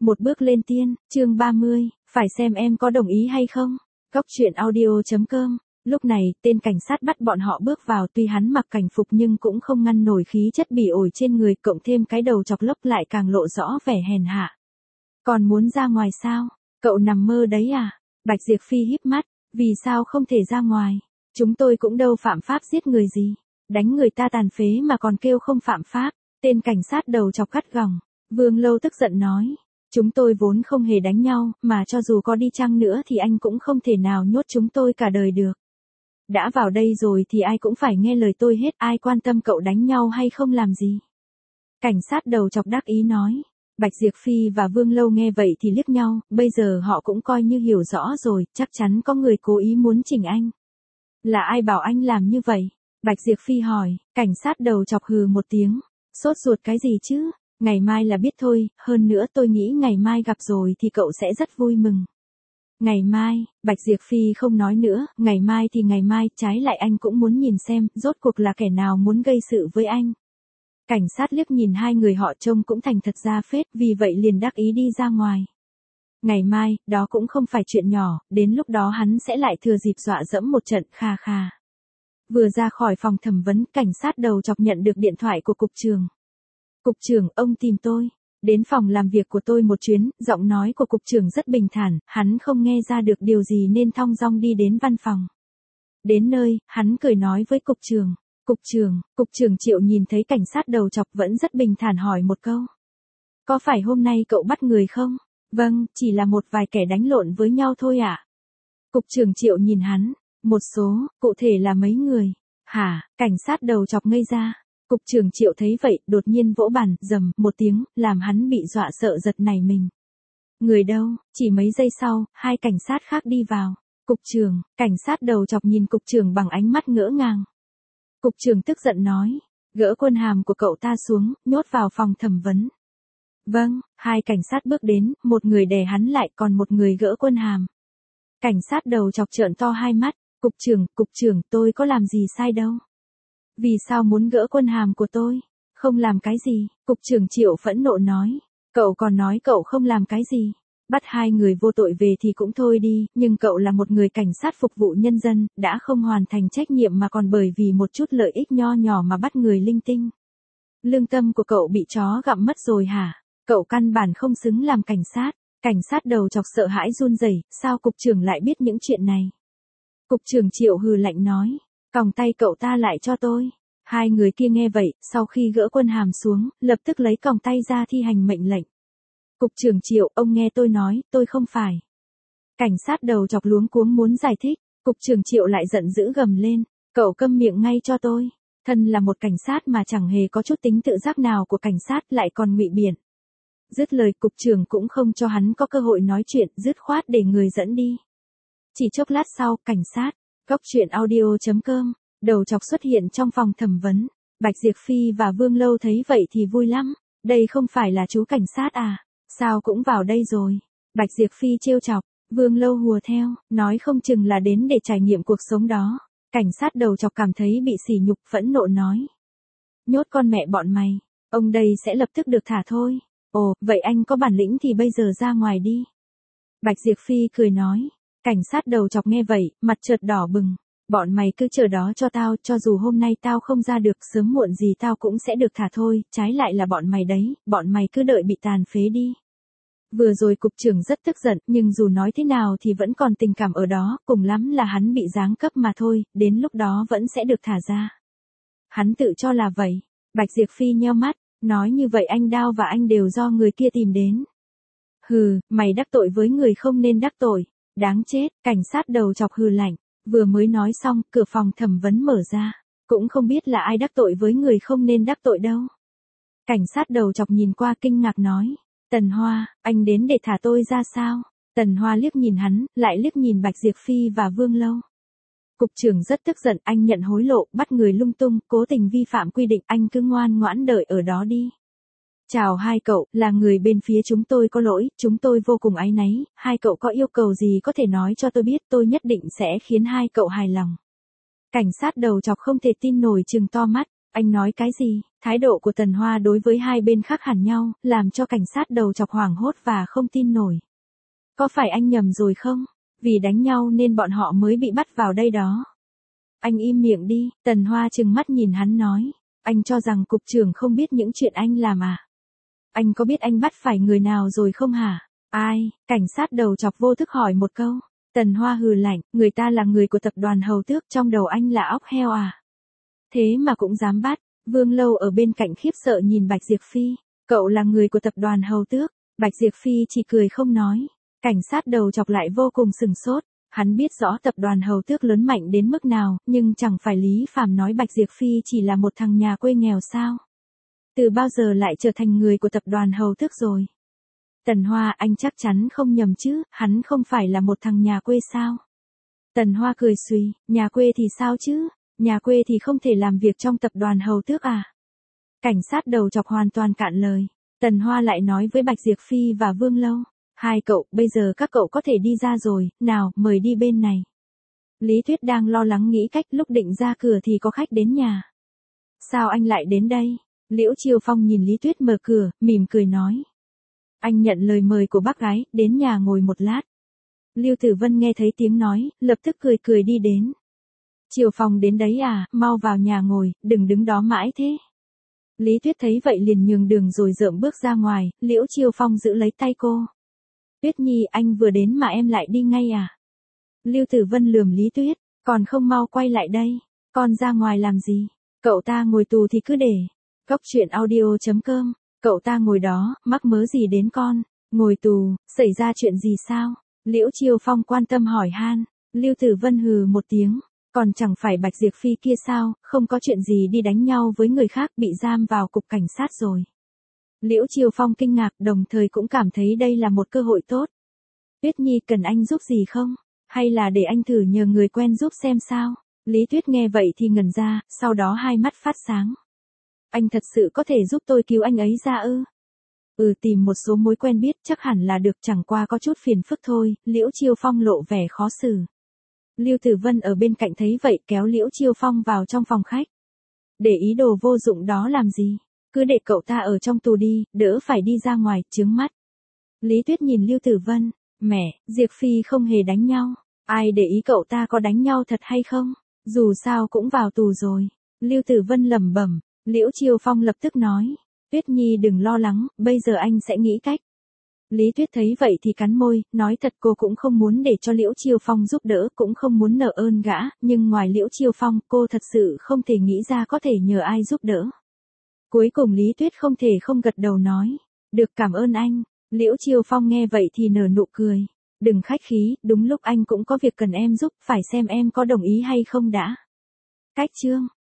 Một bước lên tiên, chương 30, phải xem em có đồng ý hay không. Góc truyện audio.com. Lúc này, tên cảnh sát bắt bọn họ bước vào, tuy hắn mặc cảnh phục nhưng cũng không ngăn nổi khí chất bỉ ổi trên người, cộng thêm cái đầu chọc lốc lại càng lộ rõ vẻ hèn hạ. Còn muốn ra ngoài sao? Cậu nằm mơ đấy à? Bạch Diệp Phi híp mắt, vì sao không thể ra ngoài? Chúng tôi cũng đâu phạm pháp giết người gì. Đánh người ta tàn phế mà còn kêu không phạm pháp. Tên cảnh sát đầu chọc gắt gỏng. Vương Lâu tức giận nói. Chúng tôi vốn không hề đánh nhau, mà cho dù có đi chăng nữa thì anh cũng không thể nào nhốt chúng tôi cả đời được. Đã vào đây rồi thì ai cũng phải nghe lời tôi hết, ai quan tâm cậu đánh nhau hay không làm gì. Cảnh sát đầu chọc đắc ý nói. Bạch Diệp Phi và Vương Lâu nghe vậy thì liếc nhau, bây giờ họ cũng coi như hiểu rõ rồi, chắc chắn có người cố ý muốn chỉnh anh. Là ai bảo anh làm như vậy? Bạch Diệp Phi hỏi, cảnh sát đầu chọc hừ một tiếng. Sốt ruột cái gì chứ? Ngày mai là biết thôi, hơn nữa tôi nghĩ ngày mai gặp rồi thì cậu sẽ rất vui mừng. Ngày mai, Bạch Diệp Phi không nói nữa, ngày mai thì ngày mai, trái lại anh cũng muốn nhìn xem, rốt cuộc là kẻ nào muốn gây sự với anh. Cảnh sát liếc nhìn hai người họ trông cũng thành thật ra phết, vì vậy liền đắc ý đi ra ngoài. Ngày mai, đó cũng không phải chuyện nhỏ, đến lúc đó hắn sẽ lại thừa dịp dọa dẫm một trận, kha kha. Vừa ra khỏi phòng thẩm vấn, cảnh sát đầu chọc nhận được điện thoại của cục trưởng. Cục trưởng, ông tìm tôi. Đến phòng làm việc của tôi một chuyến, giọng nói của cục trưởng rất bình thản, hắn không nghe ra được điều gì nên thong dong đi đến văn phòng. Đến nơi, hắn cười nói với cục trưởng. Cục trưởng Triệu nhìn thấy cảnh sát đầu chọc vẫn rất bình thản hỏi một câu. Có phải hôm nay cậu bắt người không? Vâng, chỉ là một vài kẻ đánh lộn với nhau thôi ạ. Cục trưởng Triệu nhìn hắn. Một số, cụ thể là mấy người? Hả? Cảnh sát đầu chọc ngây ra. Cục trưởng Triệu thấy vậy, đột nhiên vỗ bàn, rầm một tiếng, làm hắn bị dọa sợ giật nảy mình. Người đâu? Chỉ mấy giây sau, hai cảnh sát khác đi vào. Cục trưởng, cảnh sát đầu chọc nhìn cục trưởng bằng ánh mắt ngỡ ngàng. Cục trưởng tức giận nói, gỡ quân hàm của cậu ta xuống, nhốt vào phòng thẩm vấn. Vâng, hai cảnh sát bước đến, một người đè hắn lại, còn một người gỡ quân hàm. Cảnh sát đầu chọc trợn to hai mắt, cục trưởng, tôi có làm gì sai đâu. Vì sao muốn gỡ quân hàm của tôi? Không làm cái gì? Cục trưởng Triệu phẫn nộ nói. Cậu còn nói cậu không làm cái gì? Bắt hai người vô tội về thì cũng thôi đi, nhưng cậu là một người cảnh sát phục vụ nhân dân, đã không hoàn thành trách nhiệm mà còn bởi vì một chút lợi ích nho nhỏ mà bắt người linh tinh. Lương tâm của cậu bị chó gặm mất rồi hả? Cậu căn bản không xứng làm cảnh sát. Cảnh sát đầu chọc sợ hãi run rẩy, sao cục trưởng lại biết những chuyện này? Cục trưởng Triệu hừ lạnh nói. Còng tay cậu ta lại cho tôi. Hai người kia nghe vậy, sau khi gỡ quân hàm xuống, lập tức lấy còng tay ra thi hành mệnh lệnh. Cục trưởng Triệu, ông nghe tôi nói, tôi không phải. Cảnh sát đầu chọc luống cuống muốn giải thích, cục trưởng Triệu lại giận dữ gầm lên. Cậu câm miệng ngay cho tôi. Thân là một cảnh sát mà chẳng hề có chút tính tự giác nào của cảnh sát lại còn ngụy biện. Dứt lời cục trưởng cũng không cho hắn có cơ hội nói chuyện, dứt khoát để người dẫn đi. Chỉ chốc lát sau, cảnh sát. Góc truyện audio.com, đầu chọc xuất hiện trong phòng thẩm vấn. Bạch Diệp Phi và Vương Lâu thấy vậy thì vui lắm. Đây không phải là chú cảnh sát à? Sao cũng vào đây rồi? Bạch Diệp Phi trêu chọc, Vương Lâu hùa theo, nói không chừng là đến để trải nghiệm cuộc sống đó. Cảnh sát đầu chọc cảm thấy bị sỉ nhục, phẫn nộ nói. Nhốt con mẹ bọn mày, ông đây sẽ lập tức được thả thôi. Ồ, vậy anh có bản lĩnh thì bây giờ ra ngoài đi. Bạch Diệp Phi cười nói. Cảnh sát đầu chọc nghe vậy, mặt chợt đỏ bừng. Bọn mày cứ chờ đó cho tao, cho dù hôm nay tao không ra được, sớm muộn gì tao cũng sẽ được thả thôi, trái lại là bọn mày đấy, bọn mày cứ đợi bị tàn phế đi. Vừa rồi cục trưởng rất tức giận, nhưng dù nói thế nào thì vẫn còn tình cảm ở đó, cùng lắm là hắn bị giáng cấp mà thôi, đến lúc đó vẫn sẽ được thả ra. Hắn tự cho là vậy. Bạch Diệp Phi nheo mắt, nói như vậy anh Đao và anh đều do người kia tìm đến. Hừ, mày đắc tội với người không nên đắc tội. Đáng chết, cảnh sát đầu chọc hừ lạnh. Vừa mới nói xong, cửa phòng thẩm vấn mở ra. Cũng không biết là ai đắc tội với người không nên đắc tội đâu. Cảnh sát đầu chọc nhìn qua kinh ngạc nói. Tần Hoa, anh đến để thả tôi ra sao? Tần Hoa liếc nhìn hắn, lại liếc nhìn Bạch Diệp Phi và Vương Lâu. Cục trưởng rất tức giận, anh nhận hối lộ, bắt người lung tung, cố tình vi phạm quy định, anh cứ ngoan ngoãn đợi ở đó đi. Chào hai cậu, là người bên phía chúng tôi có lỗi, chúng tôi vô cùng áy náy, hai cậu có yêu cầu gì có thể nói cho tôi biết, tôi nhất định sẽ khiến hai cậu hài lòng. Cảnh sát đầu chọc không thể tin nổi trừng to mắt, Anh nói cái gì? Thái độ của Tần Hoa đối với hai bên khác hẳn nhau, làm cho cảnh sát đầu chọc hoảng hốt và không tin nổi. Có phải anh nhầm rồi không? Vì đánh nhau nên bọn họ mới bị bắt vào đây đó. Anh im miệng đi, Tần Hoa trừng mắt nhìn hắn nói. Anh cho rằng cục trưởng không biết những chuyện anh làm à? Anh có biết anh bắt phải người nào rồi không hả? Ai? Cảnh sát đầu chọc vô thức hỏi một câu. Tần Hoa hừ lạnh, người ta là người của tập đoàn Hầu Tước, trong đầu anh là óc heo à? Thế mà cũng dám bắt. Vương Lâu ở bên cạnh khiếp sợ nhìn Bạch Diệp Phi. Cậu là người của tập đoàn Hầu Tước. Bạch Diệp Phi chỉ cười không nói. Cảnh sát đầu chọc lại vô cùng sừng sốt. Hắn biết rõ tập đoàn Hầu Tước lớn mạnh đến mức nào, nhưng chẳng phải Lý Phàm nói Bạch Diệp Phi chỉ là một thằng nhà quê nghèo sao? Từ bao giờ lại trở thành người của tập đoàn Hầu Tước rồi? Tần Hoa, anh chắc chắn không nhầm chứ, hắn không phải là một thằng nhà quê sao? Tần Hoa cười suy, nhà quê thì sao chứ? Nhà quê thì không thể làm việc trong tập đoàn Hầu Tước à? Cảnh sát đầu chọc hoàn toàn cạn lời. Tần Hoa lại nói với Bạch Diệp Phi và Vương Lâu. Hai cậu, bây giờ các cậu có thể đi ra rồi, nào, mời đi bên này. Lý Tuyết đang lo lắng nghĩ cách lúc định ra cửa thì có khách đến nhà. Sao anh lại đến đây? Liễu Chiêu Phong nhìn Lý Tuyết mở cửa, mỉm cười nói. Anh nhận lời mời của bác gái, đến nhà ngồi một lát. Lưu Tử Vân nghe thấy tiếng nói, lập tức cười cười đi đến. Chiêu Phong đến đấy à, mau vào nhà ngồi, đừng đứng đó mãi thế. Lý Tuyết thấy vậy liền nhường đường rồi dợm bước ra ngoài, Liễu Chiêu Phong giữ lấy tay cô. Tuyết Nhi, anh vừa đến mà em lại đi ngay à? Lưu Tử Vân lườm Lý Tuyết, còn không mau quay lại đây, con ra ngoài làm gì? Cậu ta ngồi tù thì cứ để. Cốc truyện audio.com, cậu ta ngồi đó, mắc mớ gì đến con? Ngồi tù, xảy ra chuyện gì sao? Liễu Chiêu Phong quan tâm hỏi han. Lưu Tử Vân hừ một tiếng, còn chẳng phải Bạch Diệp Phi kia sao, không có chuyện gì đi đánh nhau với người khác, bị giam vào cục cảnh sát rồi. Liễu Chiêu Phong kinh ngạc, đồng thời cũng cảm thấy đây là một cơ hội tốt. Tuyết Nhi, cần anh giúp gì không? Hay là để anh thử nhờ người quen giúp xem sao? Lý Tuyết nghe vậy thì ngẩn ra, sau đó hai mắt phát sáng. Anh thật sự có thể giúp tôi cứu anh ấy ra ư? Tìm một số mối quen biết chắc hẳn là được, chẳng qua có chút phiền phức thôi. Liễu Chiêu Phong lộ vẻ khó xử. Lưu Tử Vân ở bên cạnh thấy vậy kéo Liễu Chiêu Phong vào trong phòng khách. Để ý đồ vô dụng đó làm gì? Cứ để cậu ta ở trong tù đi, đỡ phải đi ra ngoài, chướng mắt. Lý Tuyết nhìn Lưu Tử Vân, mẹ, Diệp Phi không hề đánh nhau. Ai để ý cậu ta có đánh nhau thật hay không? Dù sao cũng vào tù rồi. Lưu Tử Vân lẩm bẩm. Liễu Chiêu Phong lập tức nói. Tuyết Nhi đừng lo lắng, bây giờ anh sẽ nghĩ cách. Lý Tuyết thấy vậy thì cắn môi, nói thật cô cũng không muốn để cho Liễu Chiêu Phong giúp đỡ, cũng không muốn nợ ơn gã, nhưng ngoài Liễu Chiêu Phong cô thật sự không thể nghĩ ra có thể nhờ ai giúp đỡ. Cuối cùng Lý Tuyết không thể không gật đầu nói. Được, cảm ơn anh. Liễu Chiêu Phong nghe vậy thì nở nụ cười. Đừng khách khí, đúng lúc anh cũng có việc cần em giúp, phải xem em có đồng ý hay không đã. Cách chương.